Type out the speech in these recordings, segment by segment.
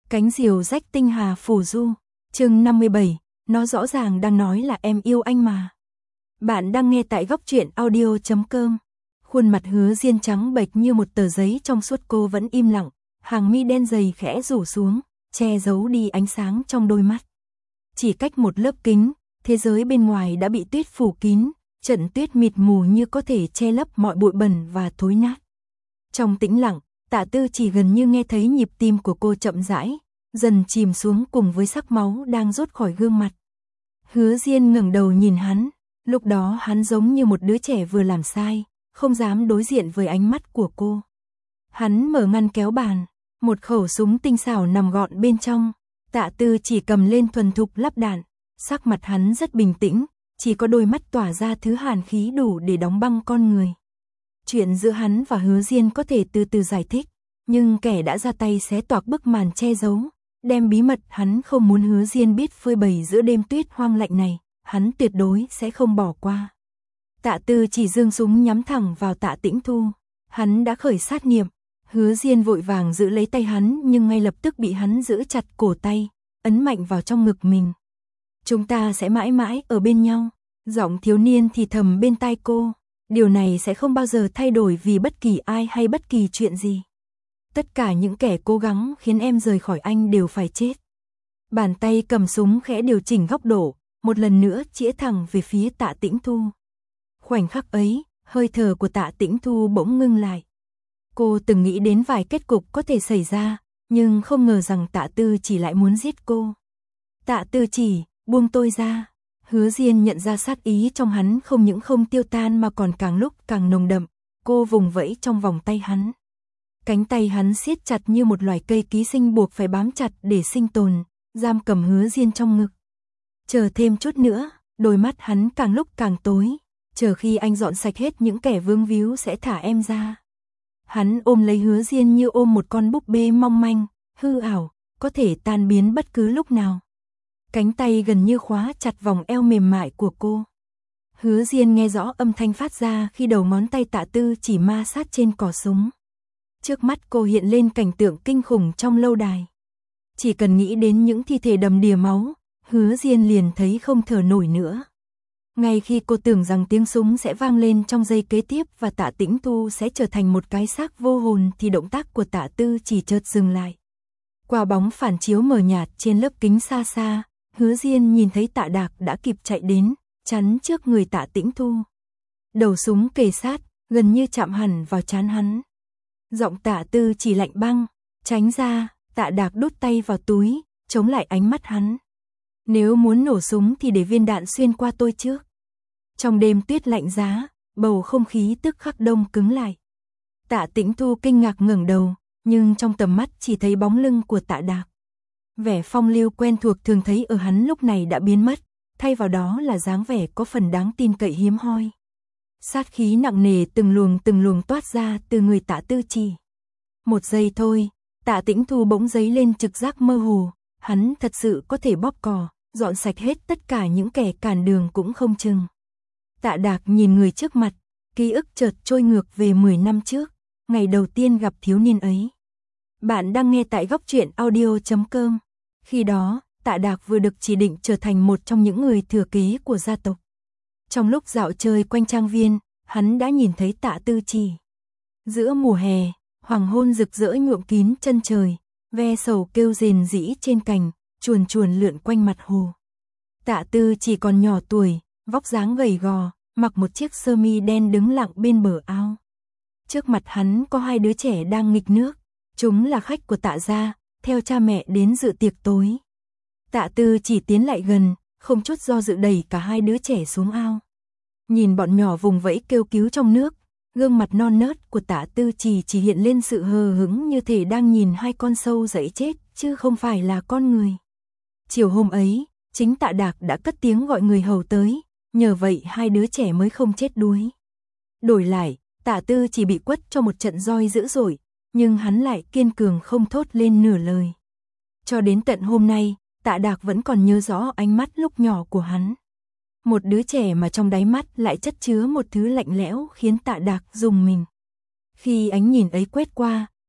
Cánh diều rách tinh hà phù du, chương 57, nó rõ ràng đang nói là em yêu anh mà. Bạn đang nghe tại góc truyện audio.com. Khuôn mặt Hứa Diên trắng bệch như một tờ giấy trong suốt, cô vẫn im lặng, hàng mi đen dày khẽ rủ xuống, che giấu đi ánh sáng trong đôi mắt. Chỉ cách một lớp kính, thế giới bên ngoài đã bị tuyết phủ kín, trận tuyết mịt mù như có thể che lấp mọi bụi bẩn và thối nát. Trong tĩnh lặng, Tạ Tư chỉ gần như nghe thấy nhịp tim của cô chậm rãi, dần chìm xuống cùng với sắc máu đang rút khỏi gương mặt. Hứa Diên ngẩng đầu nhìn hắn, lúc đó hắn giống như một đứa trẻ vừa làm sai, không dám đối diện với ánh mắt của cô. Hắn mở ngăn kéo bàn, một khẩu súng tinh xảo nằm gọn bên trong, Tạ Tư chỉ cầm lên thuần thục lắp đạn, sắc mặt hắn rất bình tĩnh, chỉ có đôi mắt tỏa ra thứ hàn khí đủ để đóng băng con người. Chuyện giữa hắn và Hứa Diên có thể từ từ giải thích, nhưng kẻ đã ra tay xé toạc bức màn che giấu, đem bí mật hắn không muốn Hứa Diên biết phơi bày giữa đêm tuyết hoang lạnh này, hắn tuyệt đối sẽ không bỏ qua. Tạ Tư chỉ giương súng nhắm thẳng vào Tạ Tĩnh Thu, hắn đã khởi sát niệm, Hứa Diên vội vàng giữ lấy tay hắn nhưng ngay lập tức bị hắn giữ chặt cổ tay, ấn mạnh vào trong ngực mình. Chúng ta sẽ mãi mãi ở bên nhau, giọng thiếu niên thì thầm bên tai cô. Điều này sẽ không bao giờ thay đổi vì bất kỳ ai hay bất kỳ chuyện gì. Tất cả những kẻ cố gắng khiến em rời khỏi anh đều phải chết. Bàn tay cầm súng khẽ điều chỉnh góc độ, một lần nữa chĩa thẳng về phía Tạ Tĩnh Thu. Khoảnh khắc ấy, hơi thở của Tạ Tĩnh Thu bỗng ngưng lại. Cô từng nghĩ đến vài kết cục có thể xảy ra, nhưng không ngờ rằng Tạ Tư chỉ lại muốn giết cô. Tạ Tư chỉ, buông tôi ra. Hứa Diên nhận ra sát ý trong hắn không những không tiêu tan mà còn càng lúc càng nồng đậm, cô vùng vẫy trong vòng tay hắn. Cánh tay hắn siết chặt như một loài cây ký sinh buộc phải bám chặt để sinh tồn, giam cầm Hứa Diên trong ngực. Chờ thêm chút nữa, đôi mắt hắn càng lúc càng tối, chờ khi anh dọn sạch hết những kẻ vướng víu sẽ thả em ra. Hắn ôm lấy Hứa Diên như ôm một con búp bê mong manh, hư ảo, có thể tan biến bất cứ lúc nào. Cánh tay gần như khóa chặt vòng eo mềm mại của cô. Hứa Diên nghe rõ âm thanh phát ra khi đầu ngón tay Tạ Tư chỉ ma sát trên cò súng. Trước mắt cô hiện lên cảnh tượng kinh khủng trong lâu đài. Chỉ cần nghĩ đến những thi thể đầm đìa máu, Hứa Diên liền thấy không thở nổi nữa. Ngay khi cô tưởng rằng tiếng súng sẽ vang lên trong giây kế tiếp và Tạ Tĩnh Thu sẽ trở thành một cái xác vô hồn thì động tác của Tạ Tư chỉ chợt dừng lại. Qua bóng phản chiếu mờ nhạt trên lớp kính xa xa, Hứa Diên nhìn thấy Tạ Đạc đã kịp chạy đến, chắn trước người Tạ Tĩnh Thu. Đầu súng kề sát, gần như chạm hẳn vào trán hắn. Giọng Tạ Tư chỉ lạnh băng, tránh ra. Tạ Đạc đút tay vào túi, chống lại ánh mắt hắn. Nếu muốn nổ súng thì để viên đạn xuyên qua tôi trước. Trong đêm tuyết lạnh giá, bầu không khí tức khắc đông cứng lại. Tạ Tĩnh Thu kinh ngạc ngẩng đầu, nhưng trong tầm mắt chỉ thấy bóng lưng của Tạ Đạc. Vẻ phong lưu quen thuộc thường thấy ở hắn lúc này đã biến mất, thay vào đó là dáng vẻ có phần đáng tin cậy hiếm hoi. Sát khí nặng nề từng luồng toát ra từ người Tạ Tư Chỉ. Một giây thôi, Tạ Tĩnh Thu bỗng dấy lên trực giác mơ hồ, hắn thật sự có thể bóp cò, dọn sạch hết tất cả những kẻ cản đường cũng không chừng. Tạ Đạc nhìn người trước mặt, ký ức chợt trôi ngược về 10 năm trước, ngày đầu tiên gặp thiếu niên ấy. Bạn đang nghe tại góc truyện audio.com. Khi đó, Tạ Đạc vừa được chỉ định trở thành một trong những người thừa kế của gia tộc. Trong lúc dạo chơi quanh trang viên, hắn đã nhìn thấy Tạ Tư Chỉ. Giữa mùa hè, hoàng hôn rực rỡ nhuộm kín chân trời, ve sầu kêu rền rĩ trên cành, chuồn chuồn lượn quanh mặt hồ. Tạ Tư Chỉ còn nhỏ tuổi, vóc dáng gầy gò, mặc một chiếc sơ mi đen đứng lặng bên bờ ao. Trước mặt hắn có hai đứa trẻ đang nghịch nước, chúng là khách của Tạ gia, theo cha mẹ đến dự tiệc tối. Tạ Tư Chỉ tiến lại gần, không chút do dự đẩy cả hai đứa trẻ xuống ao. Nhìn bọn nhỏ vùng vẫy kêu cứu trong nước, gương mặt non nớt của Tạ Tư chỉ hiện lên sự hờ hững như thể đang nhìn hai con sâu dẫy chết, chứ không phải là con người. Chiều hôm ấy, chính Tạ Đạc đã cất tiếng gọi người hầu tới, nhờ vậy hai đứa trẻ mới không chết đuối. Đổi lại, Tạ Tư chỉ bị quất cho một trận roi dữ dội, nhưng hắn lại kiên cường không thốt lên nửa lời. Cho đến tận hôm nay, Tạ Đạc vẫn còn nhớ rõ ánh mắt lúc nhỏ của hắn. Một đứa trẻ mà trong đáy mắt lại chất chứa một thứ lạnh lẽo khiến Tạ Đạc rùng mình. Khi ánh nhìn ấy quét qua,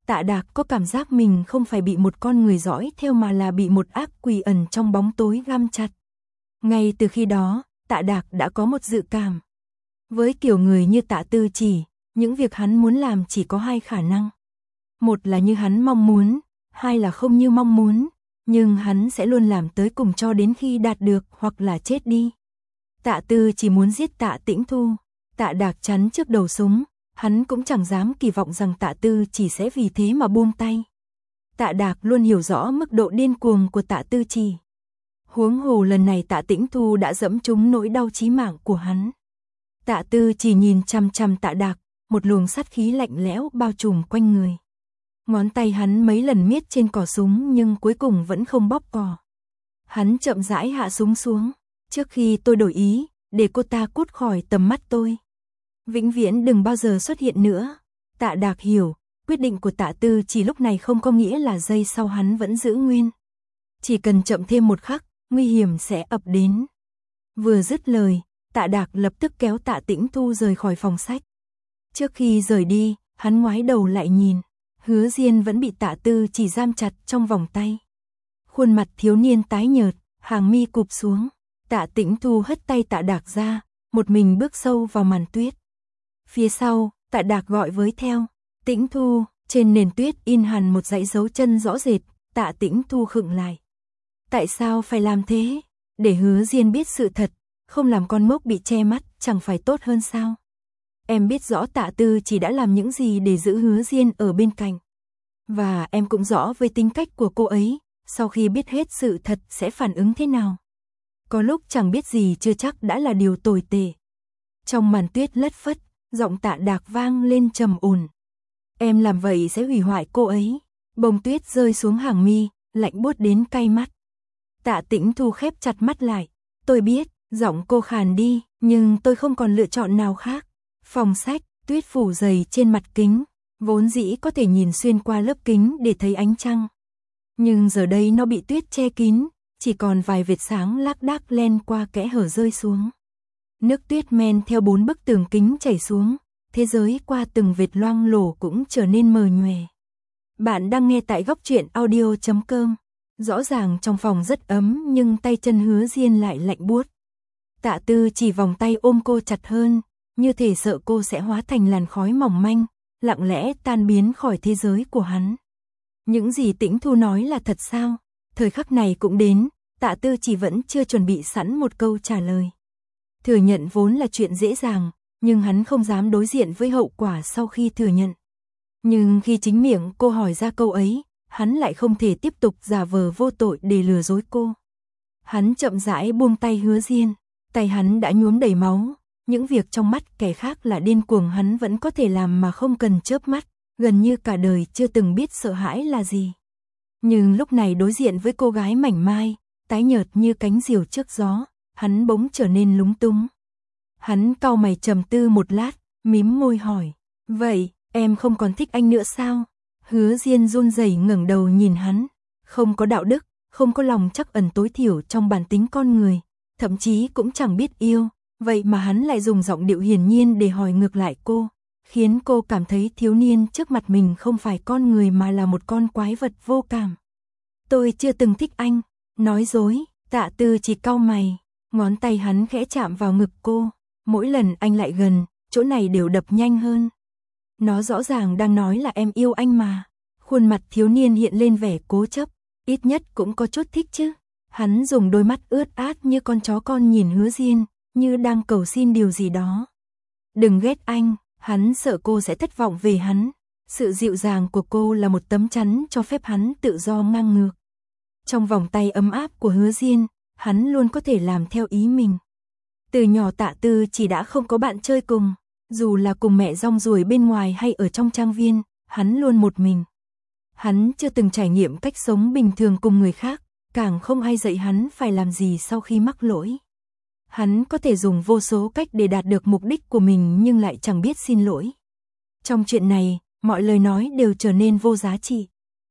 Tạ Đạc có cảm giác mình không phải bị một con người dõi theo mà là bị một ác quỷ ẩn trong bóng tối găm chặt. Ngay từ khi đó, Tạ Đạc đã có một dự cảm. Với kiểu người như Tạ Tư Chỉ, những việc hắn muốn làm chỉ có hai khả năng. Một là như hắn mong muốn, hai là không như mong muốn, nhưng hắn sẽ luôn làm tới cùng cho đến khi đạt được hoặc là chết đi. Tạ Tư chỉ muốn giết Tạ Tĩnh Thu, Tạ Đạc chắn trước đầu súng, hắn cũng chẳng dám kỳ vọng rằng Tạ Tư chỉ sẽ vì thế mà buông tay. Tạ Đạc luôn hiểu rõ mức độ điên cuồng của Tạ Tư Chỉ. Huống hồ lần này Tạ Tĩnh Thu đã dẫm trúng nỗi đau chí mạng của hắn. Tạ Tư chỉ nhìn chằm chằm Tạ Đạc, một luồng sát khí lạnh lẽo bao trùm quanh người. Ngón tay hắn mấy lần miết trên cò súng nhưng cuối cùng vẫn không bóp cò. Hắn chậm rãi hạ súng xuống, trước khi tôi đổi ý, để cô ta cút khỏi tầm mắt tôi. Vĩnh viễn đừng bao giờ xuất hiện nữa. Tạ Đạc hiểu, quyết định của Tạ Tư chỉ lúc này không có nghĩa là giây sau hắn vẫn giữ nguyên. Chỉ cần chậm thêm một khắc, nguy hiểm sẽ ập đến. Vừa dứt lời, Tạ Đạc lập tức kéo Tạ Tĩnh Thu rời khỏi phòng sách. Trước khi rời đi, hắn ngoái đầu lại nhìn, Hứa Diên vẫn bị Tạ Tư chỉ giam chặt trong vòng tay. Khuôn mặt thiếu niên tái nhợt, hàng mi cụp xuống. Tạ Tĩnh Thu hất tay Tạ Đạc ra, một mình bước sâu vào màn tuyết. Phía sau, Tạ Đạc gọi với theo, Tĩnh Thu, trên nền tuyết in hẳn một dãy dấu chân rõ rệt. Tạ Tĩnh Thu khựng lại. Tại sao phải làm thế? Để Hứa Diên biết sự thật, không làm con mốc bị che mắt, chẳng phải tốt hơn sao? Em biết rõ Tạ Tư chỉ đã làm những gì để giữ Hứa Diên ở bên cạnh. Và em cũng rõ với tính cách của cô ấy, sau khi biết hết sự thật sẽ phản ứng thế nào. Có lúc chẳng biết gì chưa chắc đã là điều tồi tệ. Trong màn tuyết lất phất, giọng Tạ Đạc vang lên trầm ổn. Em làm vậy sẽ hủy hoại cô ấy. Bông tuyết rơi xuống hàng mi, lạnh buốt đến cay mắt. Tạ Tĩnh Thu khép chặt mắt lại. Tôi biết, giọng cô khàn đi, nhưng tôi không còn lựa chọn nào khác. Phòng sách, tuyết phủ dày trên mặt kính, vốn dĩ có thể nhìn xuyên qua lớp kính để thấy ánh trăng. Nhưng giờ đây nó bị tuyết che kín, chỉ còn vài vệt sáng lác đác len qua kẽ hở rơi xuống. Nước tuyết men theo 4 bức tường kính chảy xuống, thế giới qua từng vệt loang lổ cũng trở nên mờ nhòe. Bạn đang nghe tại góc truyện audio.com. Rõ ràng trong phòng rất ấm nhưng tay chân Hứa Diên lại lạnh buốt. Tạ Tư chỉ vòng tay ôm cô chặt hơn, như thể sợ cô sẽ hóa thành làn khói mỏng manh, lặng lẽ tan biến khỏi thế giới của hắn. Những gì Tĩnh Thu nói là thật sao? Thời khắc này cũng đến, Tạ Tư chỉ vẫn chưa chuẩn bị sẵn một câu trả lời. Thừa nhận vốn là chuyện dễ dàng, nhưng hắn không dám đối diện với hậu quả sau khi thừa nhận. Nhưng khi chính miệng cô hỏi ra câu ấy, hắn lại không thể tiếp tục giả vờ vô tội để lừa dối cô. Hắn chậm rãi buông tay Hứa Diên, tay hắn đã nhuốm đầy máu, những việc trong mắt kẻ khác là điên cuồng hắn vẫn có thể làm mà không cần chớp mắt, gần như cả đời chưa từng biết sợ hãi là gì. Nhưng lúc này đối diện với cô gái mảnh mai, tái nhợt như cánh diều trước gió, hắn bỗng trở nên lúng túng. Hắn cau mày trầm tư một lát, mím môi hỏi, vậy, em không còn thích anh nữa sao? Hứa Diên run rẩy ngẩng đầu nhìn hắn, không có đạo đức, không có lòng trắc ẩn tối thiểu trong bản tính con người, thậm chí cũng chẳng biết yêu, vậy mà hắn lại dùng giọng điệu hiển nhiên để hỏi ngược lại cô, khiến cô cảm thấy thiếu niên trước mặt mình không phải con người mà là một con quái vật vô cảm. Tôi chưa từng thích anh, nói dối. Tạ Tư chỉ cau mày, ngón tay hắn khẽ chạm vào ngực cô, mỗi lần anh lại gần, chỗ này đều đập nhanh hơn. Nó rõ ràng đang nói là em yêu anh mà. Khuôn mặt thiếu niên hiện lên vẻ cố chấp, ít nhất cũng có chút thích chứ. Hắn dùng đôi mắt ướt át như con chó con nhìn Hứa Diên, như đang cầu xin điều gì đó. Đừng ghét anh, hắn sợ cô sẽ thất vọng về hắn. Sự dịu dàng của cô là một tấm chắn cho phép hắn tự do ngang ngược. Trong vòng tay ấm áp của Hứa Diên, hắn luôn có thể làm theo ý mình. Từ nhỏ Tạ Tư chỉ đã không có bạn chơi cùng, dù là cùng mẹ rong ruổi bên ngoài hay ở trong trang viên, hắn luôn một mình. Hắn chưa từng trải nghiệm cách sống bình thường cùng người khác, càng không ai dạy hắn phải làm gì sau khi mắc lỗi. Hắn có thể dùng vô số cách để đạt được mục đích của mình nhưng lại chẳng biết xin lỗi. Trong chuyện này, mọi lời nói đều trở nên vô giá trị.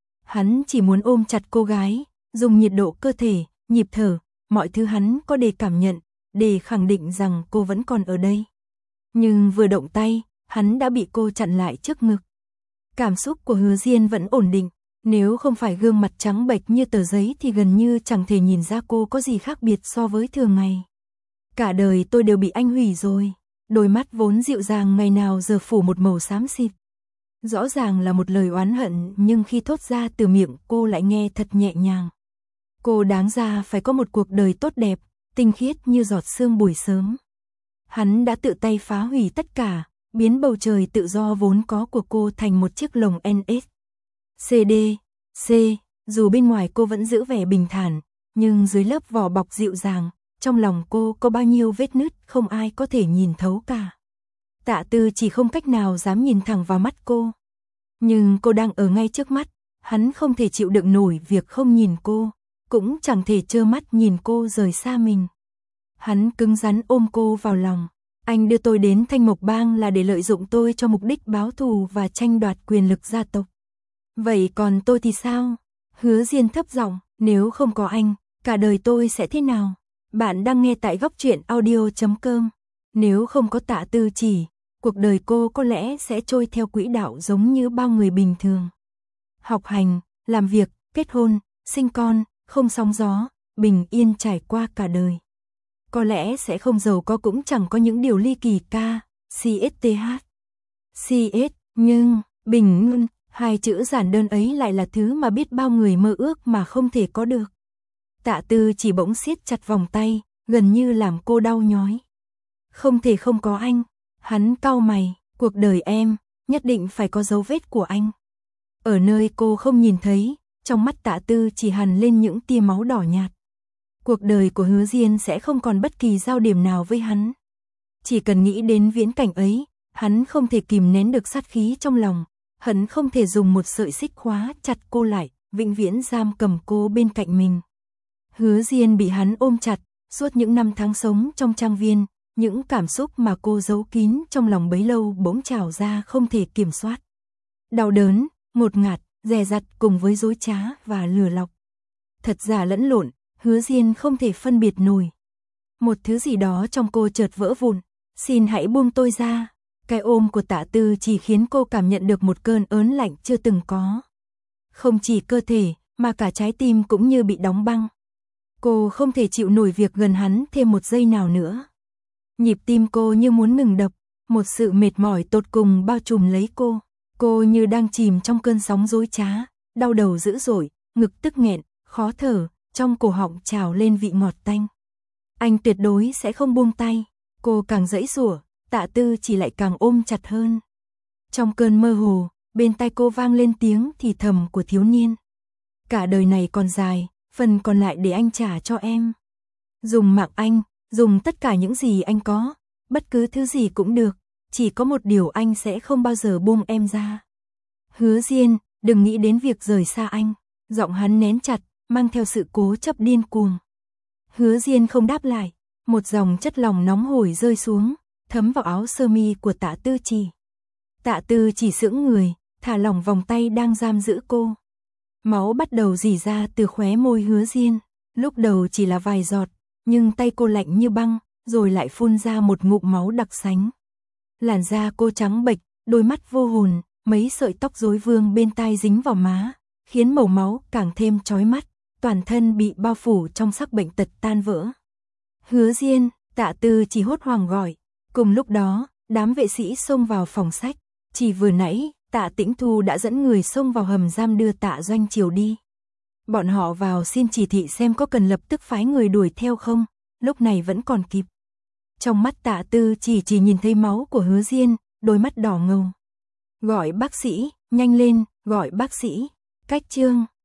Hắn chỉ muốn ôm chặt cô gái, dùng nhiệt độ cơ thể, nhịp thở, mọi thứ hắn có để cảm nhận, để khẳng định rằng cô vẫn còn ở đây. Nhưng vừa động tay, hắn đã bị cô chặn lại trước ngực. Cảm xúc của Hứa Diên vẫn ổn định, nếu không phải gương mặt trắng bệch như tờ giấy thì gần như chẳng thể nhìn ra cô có gì khác biệt so với thường ngày. Cả đời tôi đều bị anh hủy rồi. Đôi mắt vốn dịu dàng ngày nào giờ phủ một màu xám xịt. Rõ ràng là một lời oán hận, nhưng khi thốt ra từ miệng cô lại nghe thật nhẹ nhàng. Cô đáng ra phải có một cuộc đời tốt đẹp, tinh khiết như giọt sương buổi sớm. Hắn đã tự tay phá hủy tất cả, biến bầu trời tự do vốn có của cô thành một chiếc lồng NS. C. Dù bên ngoài cô vẫn giữ vẻ bình thản, nhưng dưới lớp vỏ bọc dịu dàng, trong lòng cô có bao nhiêu vết nứt không ai có thể nhìn thấu cả. Tạ Tư chỉ không cách nào dám nhìn thẳng vào mắt cô. Nhưng cô đang ở ngay trước mắt, hắn không thể chịu đựng nổi việc không nhìn cô, cũng chẳng thể trơ mắt nhìn cô rời xa mình. Hắn cứng rắn ôm cô vào lòng. Anh đưa tôi đến Thanh Mộc Bang là để lợi dụng tôi cho mục đích báo thù và tranh đoạt quyền lực gia tộc. Vậy còn tôi thì sao? Hứa Diên thấp giọng, nếu không có anh, cả đời tôi sẽ thế nào? Bạn đang nghe tại Góc Truyện Audio.com. Nếu không có Tạ Tư Chỉ, cuộc đời cô có lẽ sẽ trôi theo quỹ đạo giống như bao người bình thường. Học hành, làm việc, kết hôn, sinh con, không sóng gió, bình yên trải qua cả đời. Có lẽ sẽ không giàu có cũng chẳng có những điều ly kỳ nhưng bình yên, hai chữ giản đơn ấy lại là thứ mà biết bao người mơ ước mà không thể có được. Tạ Tư chỉ bỗng siết chặt vòng tay, gần như làm cô đau nhói. Không thể không có anh. Hắn cau mày, cuộc đời em, nhất định phải có dấu vết của anh. Ở nơi cô không nhìn thấy, trong mắt Tạ Tư chỉ hằn lên những tia máu đỏ nhạt. Cuộc đời của Hứa Diên sẽ không còn bất kỳ giao điểm nào với hắn. Chỉ cần nghĩ đến viễn cảnh ấy, hắn không thể kìm nén được sát khí trong lòng. Hắn không thể dùng một sợi xích khóa chặt cô lại, vĩnh viễn giam cầm cô bên cạnh mình. Hứa Diên bị hắn ôm chặt, suốt những năm tháng sống trong trang viên, những cảm xúc mà cô giấu kín trong lòng bấy lâu bỗng trào ra không thể kiểm soát. Đau đớn, ngột ngạt, dè dặt cùng với dối trá và lừa lọc. Thật giả lẫn lộn, Hứa Diên không thể phân biệt nổi. Một thứ gì đó trong cô chợt vỡ vụn, xin hãy buông tôi ra. Cái ôm của Tạ Tư chỉ khiến cô cảm nhận được một cơn ớn lạnh chưa từng có. Không chỉ cơ thể, mà cả trái tim cũng như bị đóng băng. Cô không thể chịu nổi việc gần hắn thêm một giây nào nữa. Nhịp tim cô như muốn ngừng đập, một sự mệt mỏi tột cùng bao trùm lấy cô. Cô như đang chìm trong cơn sóng dối trá, đau đầu dữ dội, ngực tức nghẹn, khó thở, trong cổ họng trào lên vị ngọt tanh. Anh tuyệt đối sẽ không buông tay. Cô càng giãy giụa, Tạ Tư chỉ lại càng ôm chặt hơn. Trong cơn mơ hồ, bên tai cô vang lên tiếng thì thầm của thiếu niên. Cả đời này còn dài, phần còn lại để anh trả cho em. Dùng mạng anh, dùng tất cả những gì anh có, bất cứ thứ gì cũng được, chỉ có một điều anh sẽ không bao giờ buông em ra. Hứa Diên, đừng nghĩ đến việc rời xa anh. Giọng hắn nén chặt, mang theo sự cố chấp điên cuồng. Hứa Diên không đáp lại, một dòng chất lỏng nóng hổi rơi xuống, thấm vào áo sơ mi của Tạ Tư Chỉ. Tạ Tư Chỉ sững người, thả lỏng vòng tay đang giam giữ cô. Máu bắt đầu rỉ ra từ khóe môi Hứa Diên, lúc đầu chỉ là vài giọt, nhưng tay cô lạnh như băng, rồi lại phun ra một ngụm máu đặc sánh. Làn da cô trắng bệch, đôi mắt vô hồn, mấy sợi tóc rối vương bên tai dính vào má, khiến màu máu càng thêm chói mắt, toàn thân bị bao phủ trong sắc bệnh tật tan vỡ. Hứa Diên, Tạ Tư Chỉ hốt hoảng gọi. Cùng lúc đó, đám vệ sĩ xông vào phòng sách. Chỉ vừa nãy, Tạ Tĩnh Thu đã dẫn người xông vào hầm giam đưa Tạ Doanh Triều đi. Bọn họ vào xin chỉ thị xem có cần lập tức phái người đuổi theo không, lúc này vẫn còn kịp. Trong mắt Tạ Tư chỉ nhìn thấy máu của Hứa Diên, đôi mắt đỏ ngầu. Gọi bác sĩ, nhanh lên, gọi bác sĩ. Cách chương